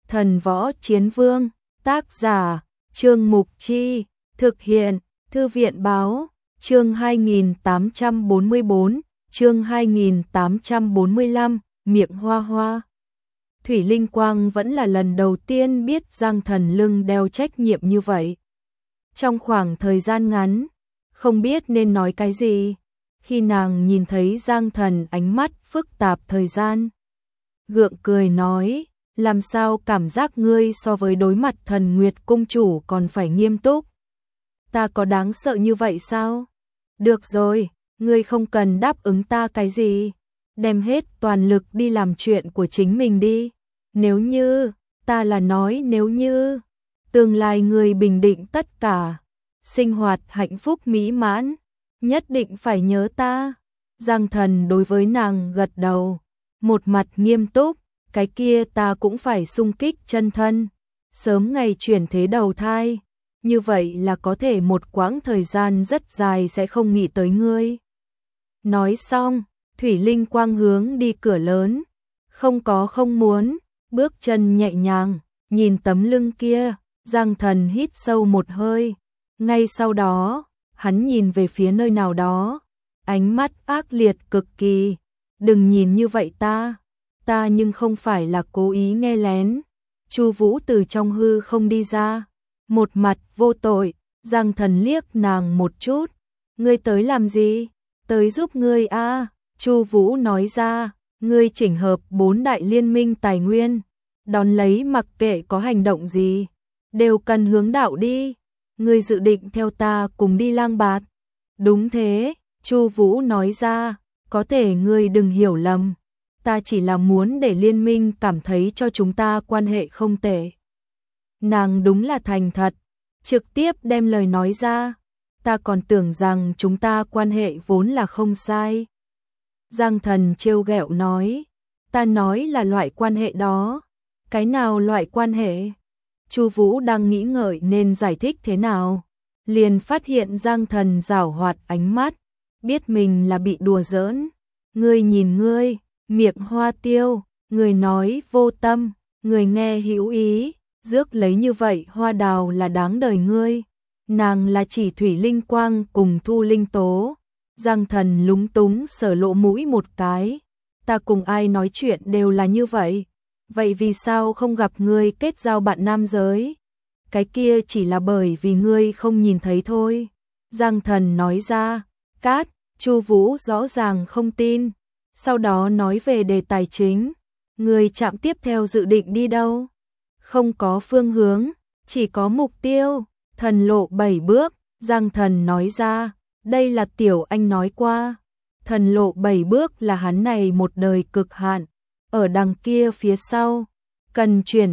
Thần Võ Chiến Vương, tác giả, Trương Mục Chi, thực hiện, Thư viện Báo, chương 2844, chương 2845, miệng hoa hoa. Thủy Linh Quang vẫn là lần đầu tiên biết Giang Thần lưng đeo trách nhiệm như vậy. Trong khoảng thời gian ngắn, không biết nên nói cái gì, khi nàng nhìn thấy Giang Thần ánh mắt phức tạp thời gian. Gượng cười nói, làm sao cảm giác ngươi so với đối mặt Thần Nguyệt Cung chủ còn phải nghiêm túc? Ta có đáng sợ như vậy sao? Được rồi, ngươi không cần đáp ứng ta cái gì, đem hết toàn lực đi làm chuyện của chính mình đi. Nếu như, ta là nói nếu như, tương lai ngươi bình định tất cả, sinh hoạt hạnh phúc mỹ mãn, nhất định phải nhớ ta. Giang Thần đối với nàng gật đầu, một mặt nghiêm túc, cái kia ta cũng phải xung kích chân thân, sớm ngày chuyển thế đầu thai, như vậy là có thể một quãng thời gian rất dài sẽ không nghĩ tới ngươi. Nói xong, Thủy Linh Quang hướng đi cửa lớn, không muốn, bước chân nhẹ nhàng, nhìn tấm lưng kia, Giang Thần hít sâu một hơi, ngay sau đó, hắn nhìn về phía nơi nào đó, ánh mắt ác liệt cực kỳ, đừng nhìn như vậy ta nhưng không phải là cố ý nghe lén. Chu Vũ từ trong hư không đi ra, một mặt vô tội, Giang Thần liếc nàng một chút, ngươi tới làm gì? Tới giúp ngươi a. Chu Vũ nói ra, ngươi chỉnh hợp 4 đại liên minh tài nguyên, đón lấy mặc kệ có hành động gì, đều cần hướng đạo đi. Ngươi dự định theo ta cùng đi lang bạt? Đúng thế, Chu Vũ nói ra, có thể ngươi đừng hiểu lầm, ta chỉ là muốn để liên minh cảm thấy cho chúng ta quan hệ không tệ. Nàng đúng là thành thật, trực tiếp đem lời nói ra, ta còn tưởng rằng chúng ta quan hệ vốn là không sai. Giang Thần trêu ghẹo nói, ta nói là loại quan hệ đó. Cái nào loại quan hệ? Chu Vũ đang nghĩ ngợi nên giải thích thế nào, liền phát hiện Giang Thần giảo hoạt ánh mắt, biết mình là bị đùa giỡn. Ngươi nhìn ngươi, miệng hoa tiêu, người nói vô tâm, người nghe hữu ý, rước lấy như vậy hoa đào là đáng đời ngươi. Nàng là chỉ Thủy Linh Quang cùng Thu Linh Tố. Giang Thần lúng túng sờ lỗ mũi một cái, ta cùng ai nói chuyện đều là như vậy, vậy vì sao không gặp ngươi kết giao bạn nam giới? Cái kia chỉ là bởi vì ngươi không nhìn thấy thôi. Giang Thần nói ra, cát. Chu Vũ rõ ràng không tin, sau đó nói về đề tài chính, ngươi chạm tiếp theo dự định đi đâu? Không có phương hướng, chỉ có mục tiêu, thần lộ 7 bước. Giang Thần nói ra, đây là Tiểu Anh nói qua, thần lộ 7 bước là hắn này một đời cực hạn, ở đằng kia phía sau, cần chuyển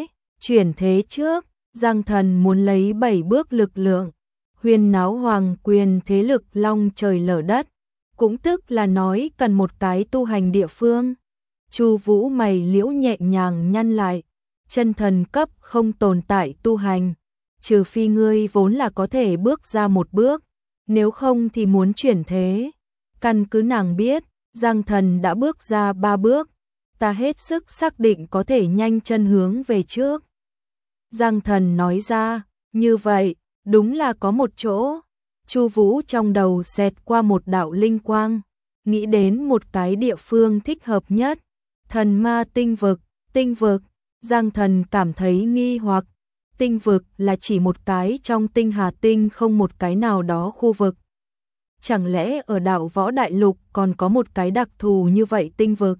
thế trước. Giang Thần muốn lấy 7 bước lực lượng, huyên náo hoàng quyền thế lực long trời lở đất, cũng tức là nói cần một cái tu hành địa phương. Chu Vũ mày liễu nhẹ nhàng nhăn lại, chân thần cấp không tồn tại tu hành, trừ phi ngươi vốn là có thể bước ra một bước, nếu không thì muốn chuyển thế. Căn cứ nàng biết, Giang Thần đã bước ra 3 bước, ta hết sức xác định có thể nhanh chân hướng về trước. Giang Thần nói ra, như vậy, đúng là có một chỗ. Chu Vũ trong đầu xẹt qua một đạo linh quang, nghĩ đến một cái địa phương thích hợp nhất, Thần Ma tinh vực. Tinh vực, Giang Thần cảm thấy nghi hoặc, tinh vực là chỉ một cái trong tinh hà tinh không một cái nào đó khu vực. Chẳng lẽ ở Đạo Võ Đại Lục còn có một cái đặc thù như vậy tinh vực?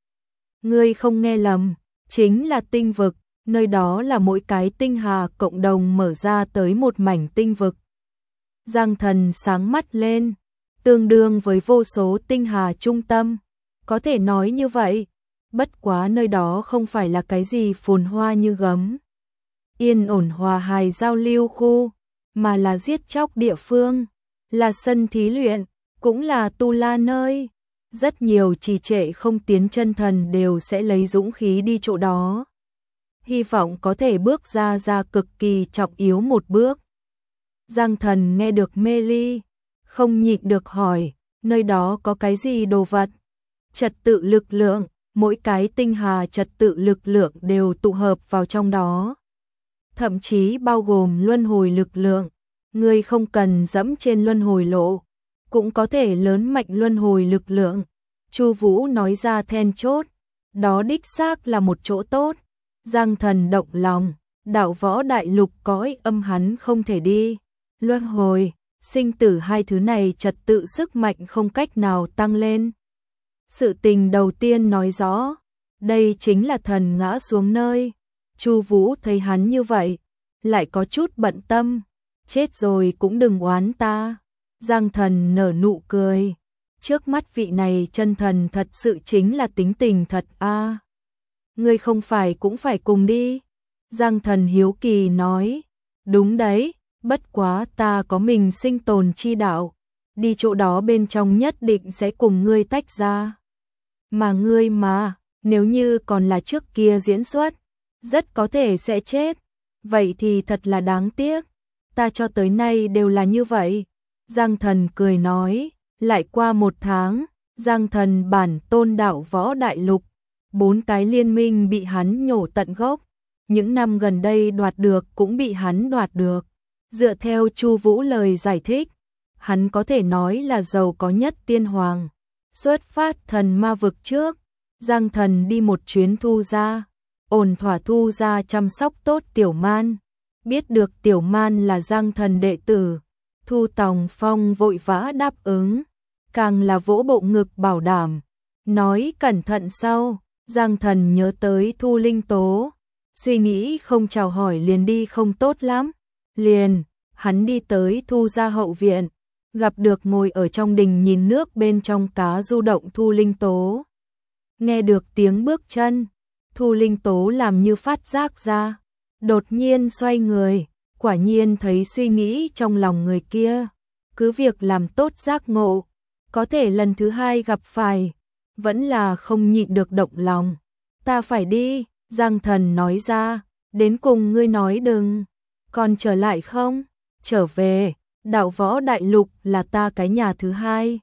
Ngươi không nghe lầm, chính là tinh vực, nơi đó là mỗi cái tinh hà cộng đồng mở ra tới một mảnh tinh vực. Giang Thần sáng mắt lên, tương đương với vô số tinh hà trung tâm, có thể nói như vậy, bất quá nơi đó không phải là cái gì phồn hoa như gấm, yên ổn hòa hài giao lưu khu, mà là giết chóc địa phương, là sân thí luyện, cũng là tu la nơi. Rất nhiều trì trệ không tiến chân thần đều sẽ lấy dũng khí đi chỗ đó, hy vọng có thể bước ra cực kỳ trọng yếu một bước. Giang Thần nghe được mê ly, không nhịn được hỏi, nơi đó có cái gì đồ vật? Trật tự lực lượng, mỗi cái tinh hà trật tự lực lượng đều tụ hợp vào trong đó. Thậm chí bao gồm luân hồi lực lượng, ngươi không cần dẫm trên luân hồi lộ, cũng có thể lớn mạnh luân hồi lực lượng. Chu Vũ nói ra then chốt, đó đích xác là một chỗ tốt. Giang Thần động lòng, đạo võ đại lục cõi âm hắn không thể đi. Luân hồi, sinh tử hai thứ này trật tự sức mạnh không cách nào tăng lên. Sự tình đầu tiên nói rõ, đây chính là thần ngã xuống nơi. Chu Vũ thấy hắn như vậy, lại có chút bận tâm, chết rồi cũng đừng oán ta. Giang Thần nở nụ cười, trước mắt vị này chân thần thật sự chính là tính tình thật a. Ngươi không phải cũng phải cùng đi? Giang Thần hiếu kỳ nói, đúng đấy, bất quá ta có mình sinh tồn chi đạo, đi chỗ đó bên trong nhất định sẽ cùng ngươi tách ra. Mà ngươi mà, nếu như còn là trước kia diễn xuất, rất có thể sẽ chết, vậy thì thật là đáng tiếc, ta cho tới nay đều là như vậy. Giang Thần cười nói, lại qua 1 tháng, Giang Thần bản tôn đạo võ đại lục, 4 cái liên minh bị hắn nhổ tận gốc, những năm gần đây đoạt được cũng bị hắn đoạt được. Dựa theo Chu Vũ lời giải thích, hắn có thể nói là giàu có nhất tiên hoàng. Xuất phát thần ma vực trước, Giang Thần đi một chuyến Thu gia, ổn thỏa Thu gia chăm sóc tốt Tiểu Man. Biết được Tiểu Man là Giang Thần đệ tử, Thu Tòng Phong vội vã đáp ứng, càng là vỗ bộ ngực bảo đảm, nói cẩn thận sau. Giang Thần nhớ tới Thu Linh Tố, suy nghĩ không chào hỏi liền đi không tốt lắm. Liền, hắn đi tới Thu gia hậu viện, gặp được ngồi ở trong đình nhìn nước bên trong cá du động Thu Linh Tố. Nghe được tiếng bước chân, Thu Linh Tố làm như phát giác ra, đột nhiên xoay người, quả nhiên thấy suy nghĩ trong lòng người kia. Cứ việc làm tốt giác ngộ, có thể lần thứ hai gặp phải, vẫn là không nhịn được động lòng. Ta phải đi, Giang Thần nói ra, đến cùng ngươi nói đừng, còn trở lại không? Trở về, đạo võ đại lục là ta cái nhà thứ hai.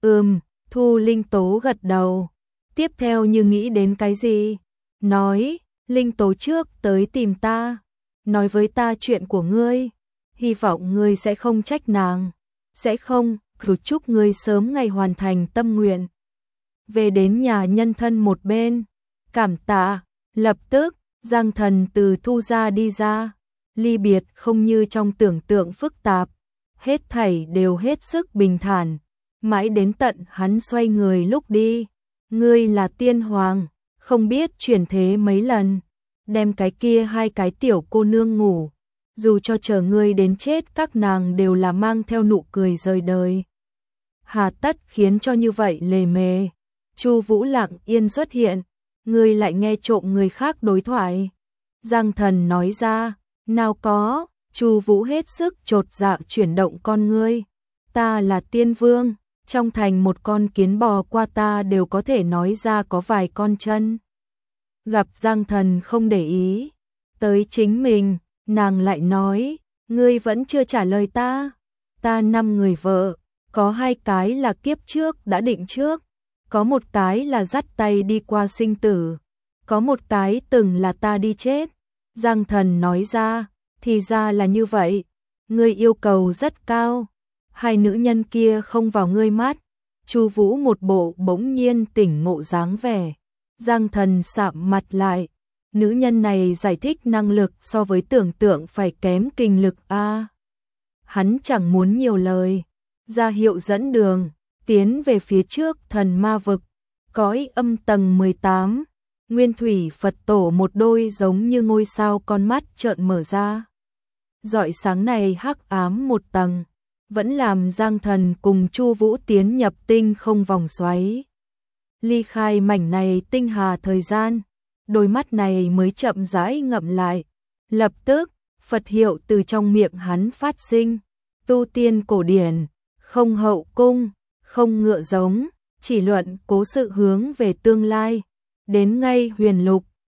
Thu Linh Tố gật đầu. Tiếp theo như nghĩ đến cái gì? Nói, Linh Tố trước tới tìm ta, nói với ta chuyện của ngươi, hy vọng ngươi sẽ không trách nàng. Sẽ không, cứ chúc ngươi sớm ngày hoàn thành tâm nguyện. Về đến nhà nhân thân một bên, cảm tạ. Lập tức, Giang Thần từ Thu gia đi ra, ly biệt không như trong tưởng tượng phức tạp, hết thảy đều hết sức bình thản, mãi đến tận hắn xoay người lúc đi. Ngươi là tiên hoàng, không biết chuyển thế mấy lần, đem cái kia 2 cái tiểu cô nương ngủ, dù cho chờ ngươi đến chết các nàng đều là mang theo nụ cười rời đời. Hà tất khiến cho như vậy lề mề. Chu Vũ lặng yên xuất hiện, ngươi lại nghe trộm người khác đối thoại. Giang Thần nói ra, nào có. Chu Vũ hết sức chột dạ chuyển động con ngươi. Ta là tiên vương, trong thành một con kiến bò qua ta đều có thể nói ra có vài con chân. Gặp Giang Thần không để ý tới chính mình, nàng lại nói, ngươi vẫn chưa trả lời ta. Ta 5 người vợ, có 2 cái là kiếp trước đã định trước, có 1 cái là dắt tay đi qua sinh tử, có 1 cái từng là ta đi chết. Giang Thần nói ra, thì ra là như vậy, ngươi yêu cầu rất cao, 2 nữ nhân kia không vào ngươi mắt. Chu Vũ một bộ bỗng nhiên tỉnh ngộ dáng vẻ. Giang Thần sạm mặt lại, nữ nhân này giải thích năng lực so với tưởng tượng phải kém kinh lực a. Hắn chẳng muốn nhiều lời, ra hiệu dẫn đường, tiến về phía trước thần ma vực, cõi âm tầng 18. Nguyên thủy Phật tổ một đôi giống như ngôi sao con mắt trợn mở ra. Rọi sáng này hắc ám một tầng, vẫn làm Giang Thần cùng Chu Vũ tiến nhập tinh không vòng xoáy. Ly khai mảnh này tinh hà thời gian, đôi mắt này mới chậm rãi ngậm lại. Lập tức, Phật hiệu từ trong miệng hắn phát sinh. Tu tiên cổ điển, không hậu cung, không ngựa giống, chỉ luận cố sự hướng về tương lai. Đến ngay huyền lục,